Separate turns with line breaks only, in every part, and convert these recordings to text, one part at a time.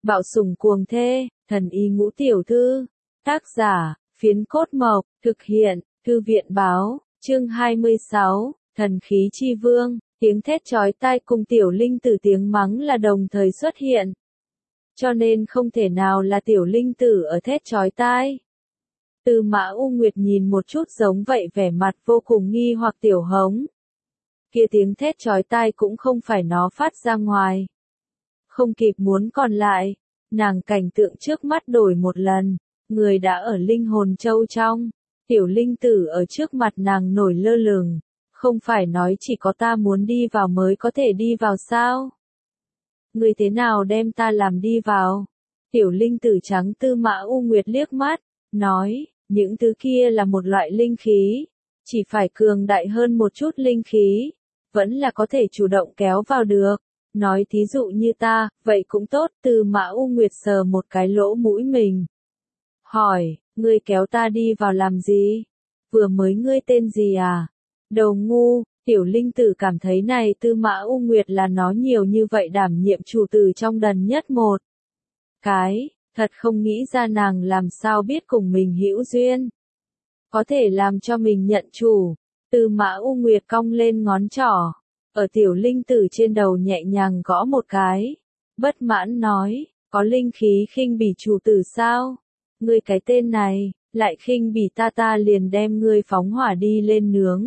Bạo sủng cuồng thê, thần y ngũ tiểu thư. Tác giả, Phiến Cốt Mộc, thực hiện, Thư viện báo, chương 26, thần khí chi vương, tiếng thét chói tai cùng tiểu linh tử tiếng mắng là đồng thời xuất hiện. Cho nên không thể nào là tiểu linh tử ở thét chói tai. Tư Mã U Nguyệt nhìn một chút giống vậy vẻ mặt vô cùng nghi hoặc Tiểu Hống. Kia tiếng thét chói tai cũng không phải nó phát ra ngoài. Không kịp muốn còn lại, nàng cảnh tượng trước mắt đổi một lần, người đã ở linh hồn châu trong, tiểu linh tử ở trước mặt nàng nổi lơ lửng, không phải nói chỉ có ta muốn đi vào mới có thể đi vào sao? Người thế nào đem ta làm đi vào? Tiểu linh tử trắng Tư Mã U Nguyệt liếc mắt, nói, những thứ kia là một loại linh khí, chỉ phải cường đại hơn một chút linh khí, vẫn là có thể chủ động kéo vào được. Nói thí dụ như ta, vậy cũng tốt. Tư Mã U Nguyệt sờ một cái lỗ mũi mình. Hỏi, ngươi kéo ta đi vào làm gì? Vừa mới ngươi tên gì à? Đầu ngu, tiểu linh tử cảm thấy này Tư Mã U Nguyệt là nó nhiều như vậy đảm nhiệm chủ tử trong đần nhất một. Cái, thật không nghĩ ra nàng làm sao biết cùng mình hữu duyên. Có thể làm cho mình nhận chủ. Tư Mã U Nguyệt cong lên ngón trỏ. Ở tiểu linh tử trên đầu nhẹ nhàng gõ một cái. Bất mãn nói, có linh khí khinh bỉ chủ tử sao? Ngươi cái tên này, lại khinh bỉ ta liền đem ngươi phóng hỏa đi lên nướng.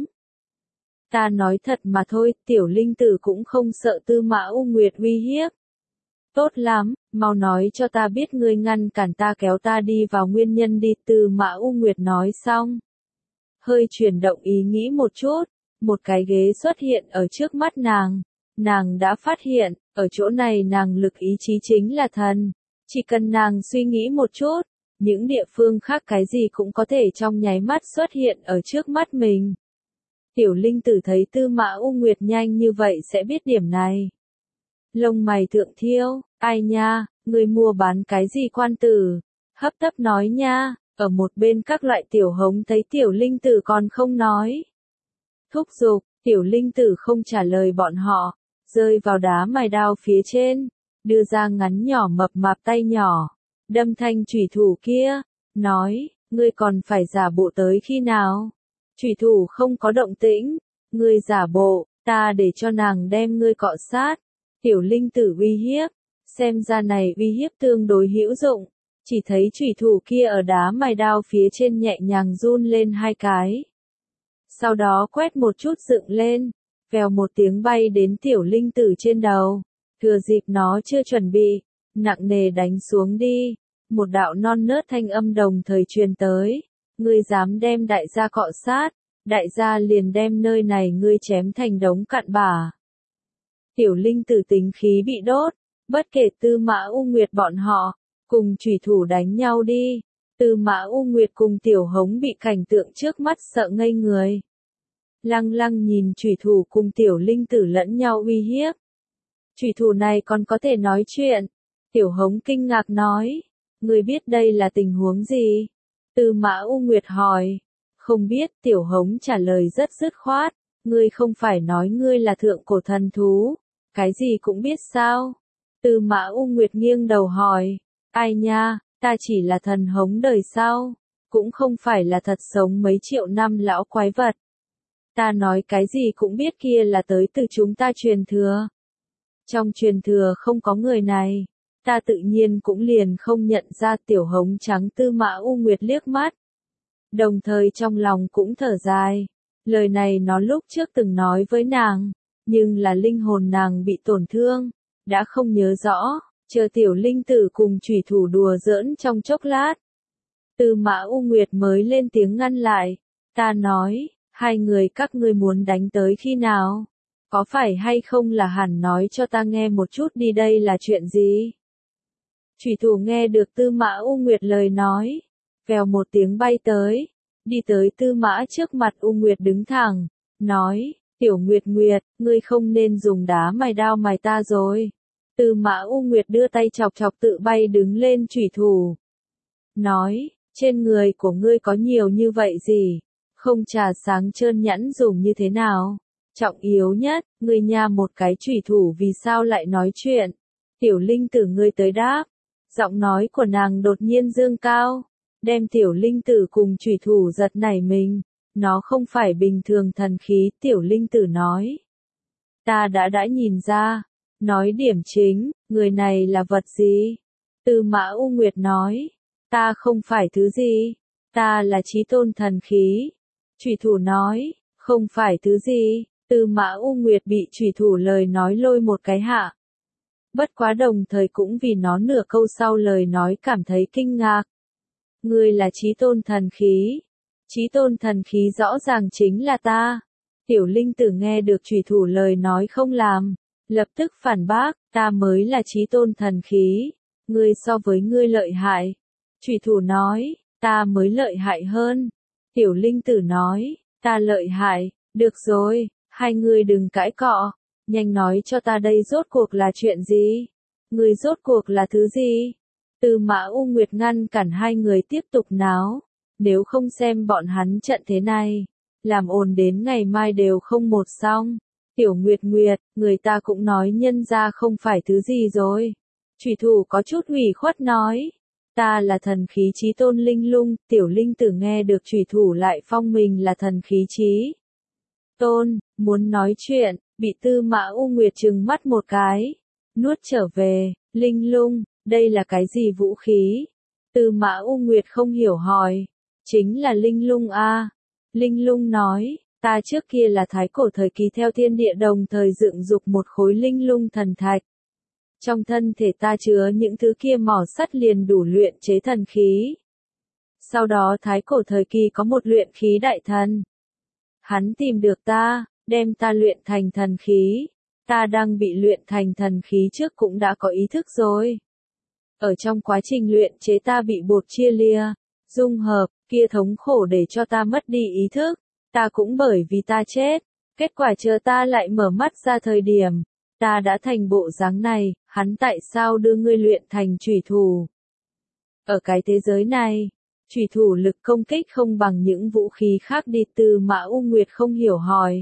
Ta nói thật mà thôi, tiểu linh tử cũng không sợ Tư Mã U Nguyệt uy hiếp. Tốt lắm, mau nói cho ta biết ngươi ngăn cản ta kéo ta đi vào nguyên nhân đi. Tư Mã U Nguyệt nói xong. Hơi chuyển động ý nghĩ một chút. Một cái ghế xuất hiện ở trước mắt nàng. Nàng đã phát hiện, ở chỗ này nàng lực ý chí chính là thần. Chỉ cần nàng suy nghĩ một chút, những địa phương khác cái gì cũng có thể trong nháy mắt xuất hiện ở trước mắt mình. Tiểu linh tử thấy Tư Mã U Nguyệt nhanh như vậy sẽ biết điểm này. Lông mày thượng thiêu, ai nha, người mua bán cái gì quan tử? Hấp tấp nói nha, ở một bên các loại tiểu hống thấy tiểu linh tử còn không nói. Thúc giục, tiểu linh tử không trả lời bọn họ, rơi vào đá mài đao phía trên, đưa ra ngắn nhỏ mập mạp tay nhỏ, đâm thanh chủy thủ kia, nói, ngươi còn phải giả bộ tới khi nào? Chủy thủ không có động tĩnh, ngươi giả bộ, ta để cho nàng đem ngươi cọ sát. Tiểu linh tử uy hiếp, xem ra này uy hiếp tương đối hữu dụng, chỉ thấy chủy thủ kia ở đá mài đao phía trên nhẹ nhàng run lên hai cái. Sau đó quét một chút dựng lên, vèo một tiếng bay đến tiểu linh tử trên đầu, thừa dịp nó chưa chuẩn bị, nặng nề đánh xuống đi, một đạo non nớt thanh âm đồng thời truyền tới, ngươi dám đem đại gia cọ sát, đại gia liền đem nơi này ngươi chém thành đống cặn bã. Tiểu linh tử tính khí bị đốt, bất kể Tư Mã U Nguyệt bọn họ, cùng chủy thủ đánh nhau đi. Tư Mã U Nguyệt cùng tiểu hống bị cảnh tượng trước mắt sợ ngây người. Lăng lăng nhìn chủy thủ cùng tiểu linh tử lẫn nhau uy hiếp. Chủy thủ này còn có thể nói chuyện. Tiểu hống kinh ngạc nói. Ngươi biết đây là tình huống gì? Tư Mã U Nguyệt hỏi. Không biết, tiểu hống trả lời rất dứt khoát. Ngươi không phải nói ngươi là thượng cổ thần thú. Cái gì cũng biết sao? Tư Mã U Nguyệt nghiêng đầu hỏi. Ai nha, ta chỉ là thần hống đời sau. Cũng không phải là thật sống mấy triệu năm lão quái vật. Ta nói cái gì cũng biết kia là tới từ chúng ta truyền thừa. Trong truyền thừa không có người này. Ta tự nhiên cũng liền không nhận ra. Tiểu hống trắng Tư Mã U Nguyệt liếc mắt. Đồng thời trong lòng cũng thở dài. Lời này nó lúc trước từng nói với nàng. Nhưng là linh hồn nàng bị tổn thương. Đã không nhớ rõ. Chờ tiểu linh tử cùng chủy thủ đùa giỡn trong chốc lát. Tư Mã U Nguyệt mới lên tiếng ngăn lại. Ta nói, hai người các ngươi muốn đánh tới khi nào? Có phải hay không là hẳn nói cho ta nghe một chút đi, đây là chuyện gì? Chủy thủ nghe được Tư Mã U Nguyệt lời nói. Vèo một tiếng bay tới. Đi tới Tư Mã trước mặt U Nguyệt đứng thẳng. Nói, tiểu Nguyệt Nguyệt, ngươi không nên dùng đá mài đao mài ta rồi. Tư Mã U Nguyệt đưa tay chọc chọc tự bay đứng lên chủy thủ. Nói, trên người của ngươi có nhiều như vậy gì? Không trà sáng trơn nhẵn dùng như thế nào? Trọng yếu nhất, ngươi nha một cái chủy thủ vì sao lại nói chuyện? Tiểu linh tử ngươi tới đáp. Giọng nói của nàng đột nhiên dương cao, đem tiểu linh tử cùng chủy thủ giật nảy mình. Nó không phải bình thường thần khí, tiểu linh tử nói. Ta đã nhìn ra. Nói điểm chính, người này là vật gì? Tư Mã U Nguyệt nói. Ta không phải thứ gì. Ta là chí tôn thần khí. Chủy thủ nói. Không phải thứ gì. Tư Mã U Nguyệt bị chủy thủ lời nói lôi một cái hạ. Bất quá đồng thời cũng vì nó nửa câu sau lời nói cảm thấy kinh ngạc. Ngươi là chí tôn thần khí. Chí tôn thần khí rõ ràng chính là ta. Tiểu linh tử nghe được chủy thủ lời nói không làm. Lập tức phản bác, ta mới là chí tôn thần khí. Ngươi so với ngươi lợi hại. Chủy thủ nói, ta mới lợi hại hơn. Tiểu linh tử nói, ta lợi hại, được rồi, hai ngươi đừng cãi cọ. Nhanh nói cho ta đây rốt cuộc là chuyện gì? Ngươi rốt cuộc là thứ gì? Tư Mã U Nguyệt ngăn cản hai người tiếp tục náo. Nếu không xem bọn hắn trận thế này, làm ồn đến ngày mai đều không một xong. Tiểu Nguyệt Nguyệt, người ta cũng nói nhân ra không phải thứ gì rồi. Chủy thủ có chút ủy khuất nói. Ta là thần khí chí tôn linh lung, tiểu linh tử nghe được chủy thủ lại phong mình là thần khí chí tôn, muốn nói chuyện, bị Tư Mã U Nguyệt trừng mắt một cái. Nuốt trở về, linh lung, đây là cái gì vũ khí? Tư Mã U Nguyệt không hiểu hỏi. Chính là linh lung a. Linh lung nói, ta trước kia là thái cổ thời kỳ theo thiên địa đồng thời dựng dục một khối linh lung thần thạch. Trong thân thể ta chứa những thứ kia mỏ sắt liền đủ luyện chế thần khí. Sau đó thái cổ thời kỳ có một luyện khí đại thần. Hắn tìm được ta, đem ta luyện thành thần khí. Ta đang bị luyện thành thần khí trước cũng đã có ý thức rồi. Ở trong quá trình luyện chế ta bị bột chia lìa, dung hợp, kia thống khổ để cho ta mất đi ý thức. Ta cũng bởi vì ta chết. Kết quả chờ ta lại mở mắt ra thời điểm. Ta đã thành bộ dáng này, hắn tại sao đưa ngươi luyện thành chủy thủ? Ở cái thế giới này, chủy thủ lực công kích không bằng những vũ khí khác đi. Tư Mã U Nguyệt không hiểu hỏi.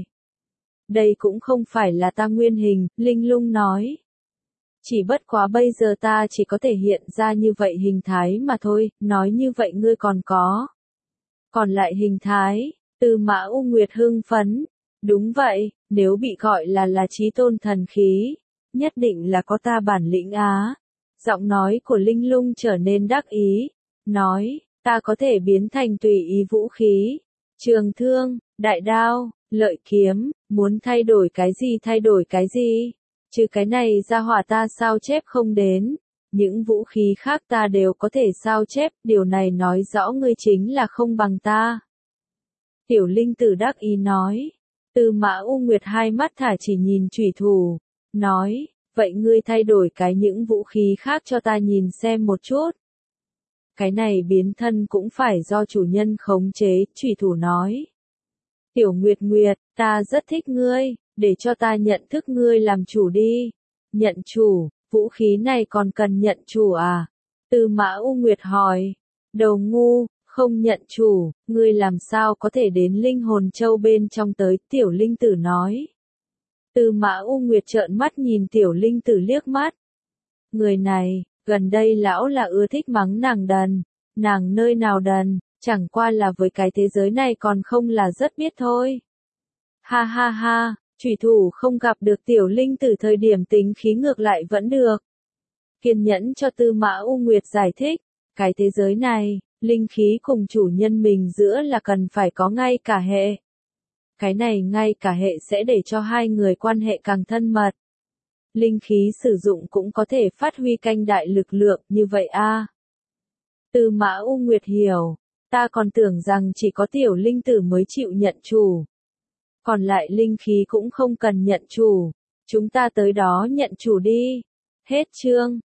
Đây cũng không phải là ta nguyên hình, linh lung nói. Chỉ bất quá bây giờ ta chỉ có thể hiện ra như vậy hình thái mà thôi, nói như vậy ngươi còn có. Còn lại hình thái, Tư Mã U Nguyệt hưng phấn. Đúng vậy, nếu bị gọi là chí tôn thần khí, nhất định là có ta bản lĩnh á. Giọng nói của linh lung trở nên đắc ý. Nói, ta có thể biến thành tùy ý vũ khí. Trường thương, đại đao, lợi kiếm, muốn thay đổi cái gì thay đổi cái gì. Chứ cái này ra hỏa ta sao chép không đến. Những vũ khí khác ta đều có thể sao chép, điều này nói rõ ngươi chính là không bằng ta. Tiểu linh tử đắc ý nói. Tư Mã U Nguyệt hai mắt thả chỉ nhìn chủy thủ. Nói, vậy ngươi thay đổi cái những vũ khí khác cho ta nhìn xem một chút. Cái này biến thân cũng phải do chủ nhân khống chế, chủy thủ nói. Tiểu Nguyệt Nguyệt, ta rất thích ngươi, để cho ta nhận thức ngươi làm chủ đi. Nhận chủ, vũ khí này còn cần nhận chủ à? Tư Mã U Nguyệt hỏi. Đầu ngu, không nhận chủ, ngươi làm sao có thể đến linh hồn châu bên trong tới, tiểu linh tử nói. Tư Mã U Nguyệt trợn mắt nhìn tiểu linh tử liếc mắt. Người này, gần đây lão là ưa thích mắng nàng đần. Nàng nơi nào đần, chẳng qua là với cái thế giới này còn không là rất biết thôi. Ha ha ha, chủy thủ không gặp được tiểu linh tử thời điểm tính khí ngược lại vẫn được. Kiên nhẫn cho Tư Mã U Nguyệt giải thích, cái thế giới này, linh khí cùng chủ nhân mình giữa là cần phải có ngay cả hệ. Cái này ngay cả hệ sẽ để cho hai người quan hệ càng thân mật. Linh khí sử dụng cũng có thể phát huy canh đại lực lượng như vậy a. Tư Mã U Nguyệt hiểu, ta còn tưởng rằng chỉ có tiểu linh tử mới chịu nhận chủ. Còn lại linh khí cũng không cần nhận chủ, chúng ta tới đó nhận chủ đi. Hết chương.